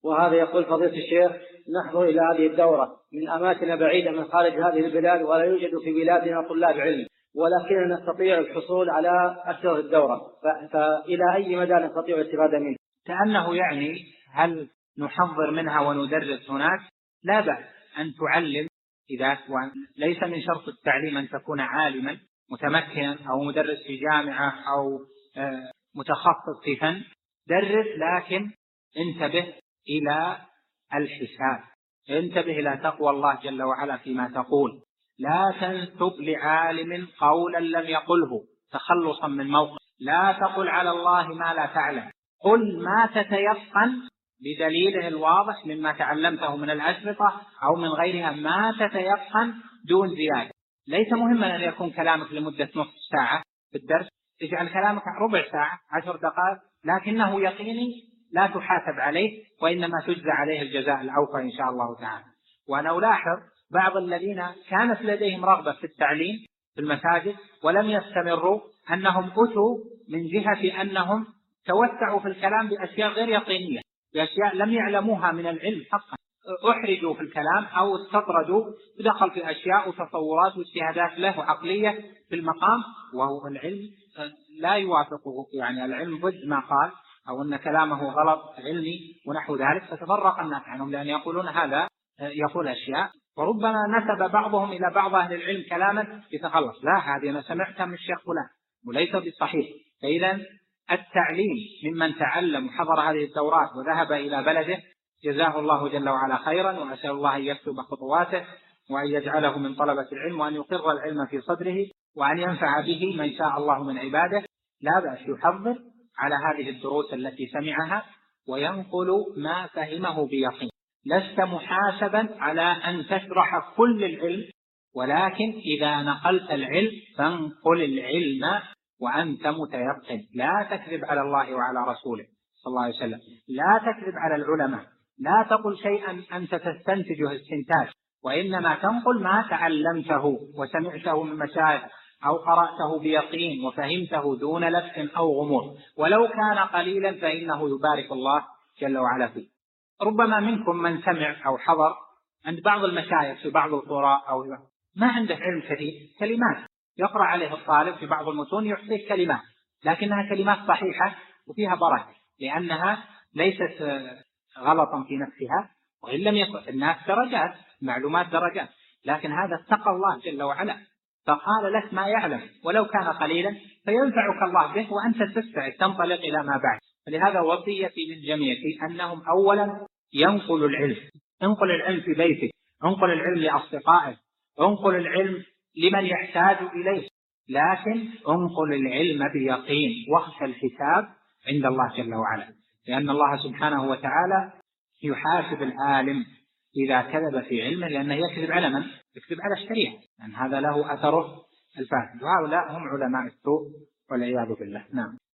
وهذا يقول فضيلة الشيخ: نحضر إلى هذه الدورة من أماكن بعيدة من خارج هذه البلاد، ولا يوجد في بلادنا طلاب علم، ولكننا نستطيع الحصول على أشهر الدورة، فإلى أي مدى نستطيع الاستفادة منها؟ كأنه يعني هل نحضر منها وندرس هناك؟ لا بأس أن تعلم، إذا ليس من شرط التعليم أن تكون عالما متمكنا أو مدرس في جامعة أو متخصص في فن، درس، لكن انتبه إلى الحساب، انتبه إلى تقوى الله جل وعلا فيما تقول. لا تنسب لعالم قولا لم يقله تخلصا من موقف. لا تقل على الله ما لا تعلم، قل ما تتيقن بدليله الواضح مما تعلمته من الأشرطة أو من غيرها، ما تتيقن دون زيادة. ليس مهما أن يكون كلامك لمدة نصف ساعة في الدرس، اجعل كلامك ربع ساعة 10 دقائق، لكنه يقيني لا تحاسب عليه، وإنما تجزى عليه الجزاء الأوفى إن شاء الله تعالى. وأنا ألاحظ بعض الذين كانت لديهم رغبة في التعليم في المساجد ولم يستمروا، أنهم أتوا من جهة أنهم توسعوا في الكلام بأشياء غير يقينية، بأشياء لم يعلموها من العلم حقا، أحرجوا في الكلام أو استطردوا ودخل في أشياء وتصورات واجتهادات له عقلية في المقام، وهو العلم لا يوافقه، يعني العلم ضد ما قال، أو أن كلامه غلط علمي ونحو ذلك، فتفرق الناس عنهم لأن يقولون هذا يقول أشياء، وربما نسب بعضهم إلى بعض أهل العلم كلاما يتخلص، لا هذه أنا سمعتها من الشيخ فلان وليس بالصحيح. فإذا التعليم ممن تعلم وحضر هذه الدورات وذهب إلى بلده جزاه الله جل وعلا خيرا، وأسأل الله أن يكتب خطواته وأن يجعله من طلبة العلم، وأن يقر العلم في صدره، وأن ينفع به من شاء الله من عباده. لا بأس يحضر على هذه الدروس التي سمعها وينقل ما فهمه بيقين. لست محاسبا على أن تشرح كل العلم، ولكن إذا نقلت العلم فانقل العلم وأنت متيقن. لا تكذب على الله وعلى رسوله صلى الله عليه وسلم، لا تكذب على العلماء، لا تقل شيئا أنت تستنتجه استنتاج، وإنما تنقل ما تعلمته وسمعته من مشايخ أو قرأته بيقين وفهمته دون لبس أو غموض، ولو كان قليلا فإنه يبارك الله جل وعلا فيه. ربما منكم من سمع أو حضر عند بعض المشايخ في بعض القرى أو ما عنده علم كثير، كلمات يقرأ عليه الطالب في بعض المتون يحصيه كلمات، لكنها كلمات صحيحة وفيها بركة، لأنها ليست غلطا في نفسها، وإن لم يكن الناس درجات، معلومات درجات، لكن هذا اتقى الله جل وعلا فقال لك ما يعلم ولو كان قليلا فينفعك الله به وأنت تستعد تنطلق إلى ما بعد. فلهذا وصيتي للجميع في أنهم أولا ينقل العلم، انقل العلم في بيتك، انقل العلم لأصدقائك، انقل العلم لمن يحتاج إليه، لكن انقل العلم بيقين واخشى الحساب عند الله جل وعلا، لأن الله سبحانه وتعالى يحاسب العالم إذا كذب في علمه، لأنه يكذب على من؟ يكذب على الشريعة، لأن هذا له أثره الفاسد، وهؤلاء هم علماء السوء والعياذ بالله. نعم.